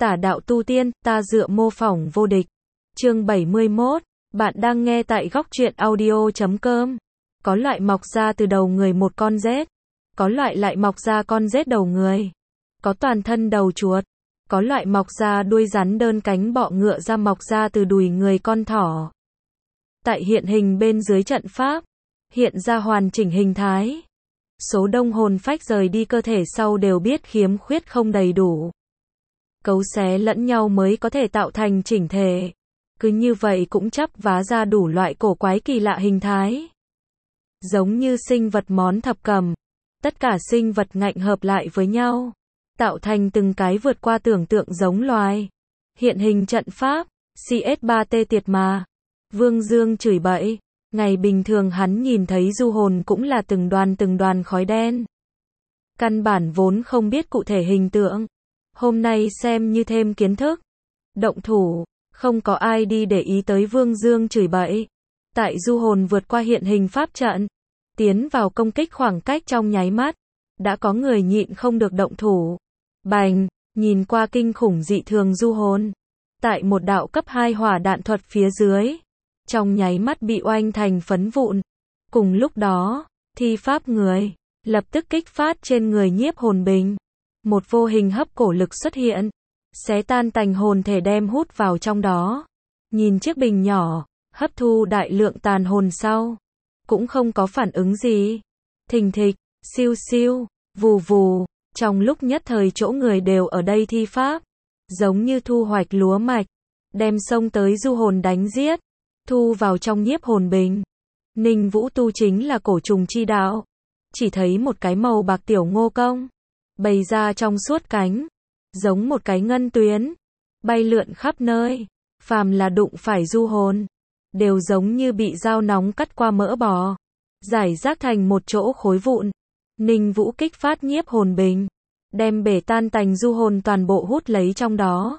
Tả đạo tu tiên, ta dựa mô phỏng vô địch. Chương 71. Bạn đang nghe tại góc truyện audio.com. Có loại mọc ra từ đầu người một con rết. Có loại lại mọc ra con rết đầu người. Có toàn thân đầu chuột. Có loại mọc ra đuôi rắn đơn cánh bọ ngựa ra mọc ra từ đùi người con thỏ. Tại hiện hình bên dưới trận pháp, hiện ra hoàn chỉnh hình thái. Số đông hồn phách rời đi cơ thể sau đều biết khiếm khuyết không đầy đủ. Cấu xé lẫn nhau mới có thể tạo thành chỉnh thể. Cứ như vậy cũng chắp vá ra đủ loại cổ quái kỳ lạ hình thái. Giống như sinh vật món thập cẩm. Tất cả sinh vật ngạnh hợp lại với nhau, tạo thành từng cái vượt qua tưởng tượng giống loài. Hiện hình trận pháp, CS3T tiệt mà. Vương Dương chửi bậy. Ngày bình thường hắn nhìn thấy du hồn cũng là từng đoàn khói đen. Căn bản vốn không biết cụ thể hình tượng. Hôm nay xem như thêm kiến thức. Động thủ, không có ai đi để ý tới Vương Dương chửi bậy. Tại du hồn vượt qua hiện hình pháp trận, tiến vào công kích khoảng cách trong nháy mắt, đã có người nhịn không được động thủ. Bành, nhìn qua kinh khủng dị thường du hồn. Tại một đạo cấp 2 hỏa đạn thuật phía dưới, trong nháy mắt bị oanh thành phấn vụn. Cùng lúc đó, thi pháp người lập tức kích phát trên người nhiếp hồn bình. Một vô hình hấp cổ lực xuất hiện, xé tan tành hồn thể đem hút vào trong đó. Nhìn chiếc bình nhỏ, hấp thu đại lượng tàn hồn sau, cũng không có phản ứng gì. Thình thịch, siêu siêu, vù vù, trong lúc nhất thời chỗ người đều ở đây thi pháp, giống như thu hoạch lúa mạch, đem xông tới du hồn đánh giết, thu vào trong nhiếp hồn bình. Ninh Vũ tu chính là cổ trùng chi đạo, chỉ thấy một cái màu bạc tiểu ngô công bày ra trong suốt cánh, giống một cái ngân tuyến, bay lượn khắp nơi. Phàm là đụng phải du hồn, đều giống như bị dao nóng cắt qua mỡ bò, giải rác thành một chỗ khối vụn. Ninh Vũ kích phát nhiếp hồn bình, đem bể tan tành du hồn toàn bộ hút lấy trong đó.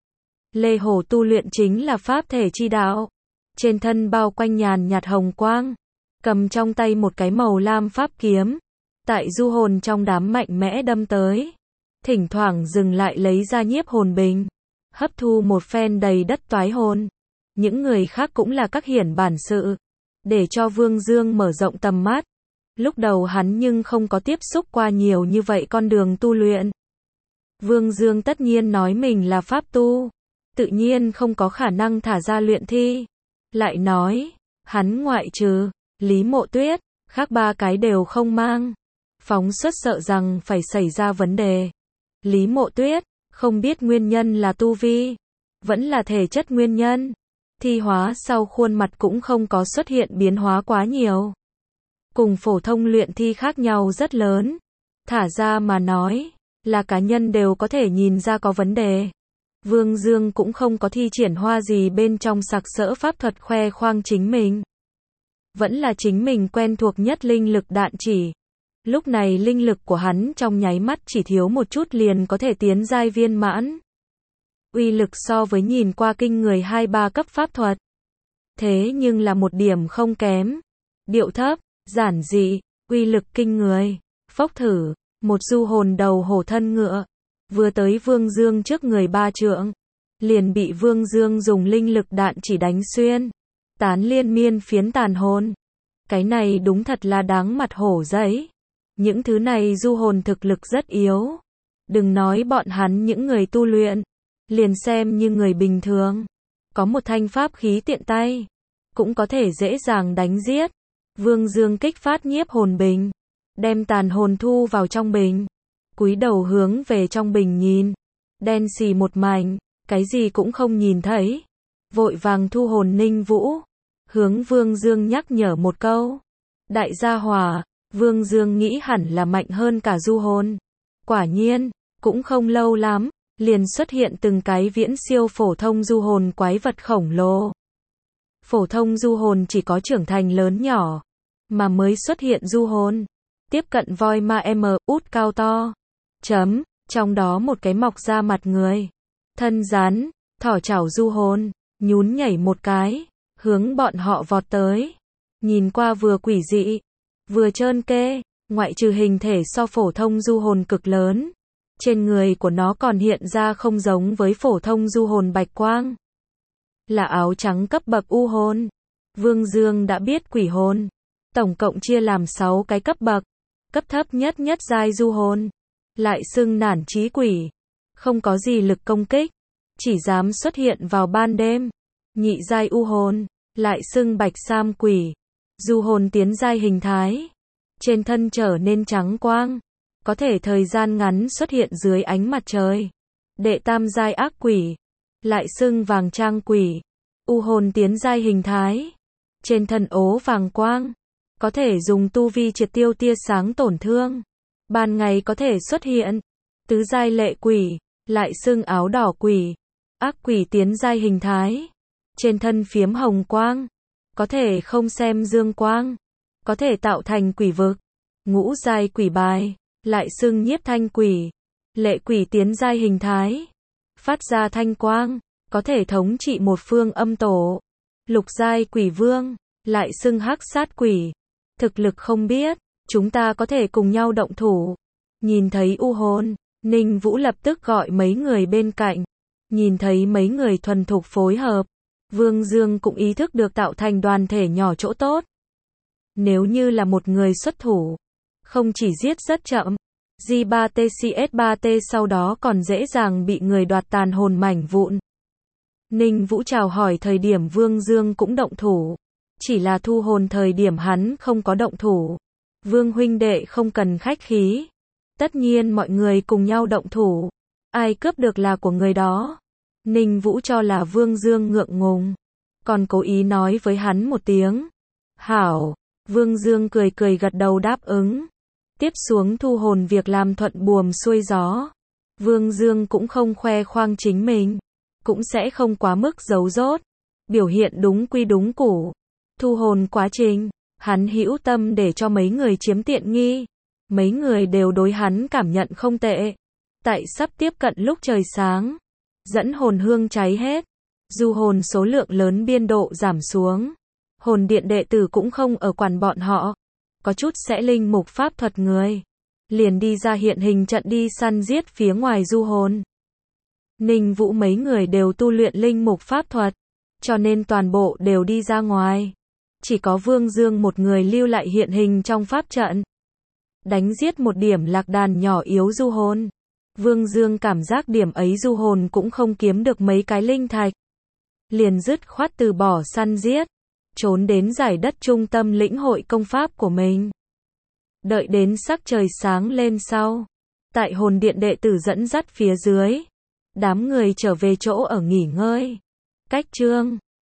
Lê Hổ tu luyện chính là pháp thể chi đạo, trên thân bao quanh nhàn nhạt hồng quang, cầm trong tay một cái màu lam pháp kiếm, tại du hồn trong đám mạnh mẽ đâm tới, thỉnh thoảng dừng lại lấy ra nhiếp hồn bình, hấp thu một phen đầy đất toái hồn. Những người khác cũng là các hiển bản sự, để cho Vương Dương mở rộng tầm mắt. Lúc đầu hắn nhưng không có tiếp xúc qua nhiều như vậy con đường tu luyện. Vương Dương tất nhiên nói mình là pháp tu, tự nhiên không có khả năng thả ra luyện thi. Lại nói, hắn ngoại trừ Lý Mộ Tuyết, khác ba cái đều không mang. Phóng xuất sợ rằng phải xảy ra vấn đề. Lý Mộ Tuyết, không biết nguyên nhân là tu vi, vẫn là thể chất nguyên nhân. Thi hóa sau khuôn mặt cũng không có xuất hiện biến hóa quá nhiều. Cùng phổ thông luyện thi khác nhau rất lớn. Thả ra mà nói, là cá nhân đều có thể nhìn ra có vấn đề. Vương Dương cũng không có thi triển hoa gì bên trong sặc sỡ pháp thuật khoe khoang chính mình. Vẫn là chính mình quen thuộc nhất linh lực đạn chỉ. Lúc này linh lực của hắn trong nháy mắt chỉ thiếu một chút liền có thể tiến giai viên mãn. Uy lực so với nhìn qua kinh người 2-3 cấp pháp thuật. Thế nhưng là một điểm không kém. Điệu thấp, giản dị, uy lực kinh người. Phốc thử, một du hồn đầu hổ thân ngựa, vừa tới Vương Dương trước người 3 trượng, liền bị Vương Dương dùng linh lực đạn chỉ đánh xuyên, tán liên miên phiến tàn hồn. Cái này đúng thật là đáng mặt hổ giấy. Những thứ này du hồn thực lực rất yếu. Đừng nói bọn hắn những người tu luyện, liền xem như người bình thường, có một thanh pháp khí tiện tay, cũng có thể dễ dàng đánh giết. Vương Dương kích phát nhiếp hồn bình, đem tàn hồn thu vào trong bình, cúi đầu hướng về trong bình nhìn, đen xì một mảnh, cái gì cũng không nhìn thấy. Vội vàng thu hồn Ninh Vũ, hướng Vương Dương nhắc nhở một câu. Đại gia hỏa, Vương Dương nghĩ hẳn là mạnh hơn cả du hồn. Quả nhiên, cũng không lâu lắm, liền xuất hiện từng cái viễn siêu phổ thông du hồn quái vật khổng lồ. Phổ thông du hồn chỉ có trưởng thành lớn nhỏ, mà mới xuất hiện du hồn tiếp cận voi ma út cao to. Trong đó một cái mọc ra mặt người, thân rắn, thỏ chảo du hồn, nhún nhảy một cái, hướng bọn họ vọt tới. Nhìn qua vừa quỷ dị, vừa trơn kê, ngoại trừ hình thể so phổ thông du hồn cực lớn, Trên người của nó còn hiện ra không giống với phổ thông du hồn bạch quang. Là áo trắng cấp bậc u hồn. Vương Dương đã biết quỷ hồn. Tổng cộng chia làm 6 cái cấp bậc. Cấp thấp nhất nhất giai du hồn. Lại xưng nản chí quỷ. Không có gì lực công kích. Chỉ dám xuất hiện vào ban đêm. Nhị giai u hồn. Lại xưng bạch sam quỷ. Du hồn tiến giai hình thái. Trên thân trở nên trắng quang. Có thể thời gian ngắn xuất hiện dưới ánh mặt trời. Đệ tam giai ác quỷ. Lại xưng vàng trang quỷ. U hồn tiến giai hình thái. Trên thân ố vàng quang. Có thể dùng tu vi triệt tiêu tia sáng tổn thương. Ban ngày có thể xuất hiện. Tứ giai lệ quỷ. Lại xưng áo đỏ quỷ. Ác quỷ tiến giai hình thái. Trên thân phiếm hồng quang. Có thể không xem dương quang. Có thể tạo thành quỷ vực. Ngũ giai quỷ bài. Lại xưng nhiếp thanh quỷ. Lệ quỷ tiến giai hình thái. Phát ra thanh quang. Có thể thống trị một phương âm tổ. Lục giai quỷ vương. Lại xưng hắc sát quỷ. Thực lực không biết. Chúng ta có thể cùng nhau động thủ. Nhìn thấy u hồn. Ninh Vũ lập tức gọi mấy người bên cạnh. Nhìn thấy mấy người thuần thục phối hợp. Vương Dương cũng ý thức được tạo thành đoàn thể nhỏ chỗ tốt. Nếu như là một người xuất thủ. Không chỉ giết rất chậm. J3T CS3T sau đó còn dễ dàng bị người đoạt tàn hồn mảnh vụn. Ninh Vũ chào hỏi thời điểm Vương Dương cũng động thủ. Chỉ là thu hồn thời điểm hắn không có động thủ. Vương huynh đệ không cần khách khí. Tất nhiên mọi người cùng nhau động thủ. Ai cướp được là của người đó. Ninh Vũ cho là Vương Dương ngượng ngùng. Còn cố ý nói với hắn một tiếng. Hảo. Vương Dương cười cười gật đầu đáp ứng. Tiếp xuống thu hồn việc làm thuận buồm xuôi gió. Vương Dương cũng không khoe khoang chính mình. Cũng sẽ không quá mức giấu dốt. Biểu hiện đúng quy đúng củ. Thu hồn quá trình. Hắn hữu tâm để cho mấy người chiếm tiện nghi. Mấy người đều đối hắn cảm nhận không tệ. Tại sắp tiếp cận lúc trời sáng. Dẫn hồn hương cháy hết. Du hồn số lượng lớn biên độ giảm xuống. Hồn điện đệ tử cũng không ở quản bọn họ. Có chút sẽ linh mục pháp thuật người. Liền đi ra hiện hình trận đi săn giết phía ngoài du hồn. Ninh Vũ mấy người đều tu luyện linh mục pháp thuật. Cho nên toàn bộ đều đi ra ngoài. Chỉ có Vương Dương một người lưu lại hiện hình trong pháp trận. Đánh giết một điểm lạc đàn nhỏ yếu du hồn. Vương Dương cảm giác điểm ấy du hồn cũng không kiếm được mấy cái linh thạch. Liền dứt khoát từ bỏ săn giết. Trốn đến giải đất trung tâm lĩnh hội công pháp của mình. Đợi đến sắc trời sáng lên sau. Tại hồn điện đệ tử dẫn dắt phía dưới. Đám người trở về chỗ ở nghỉ ngơi. Cách chương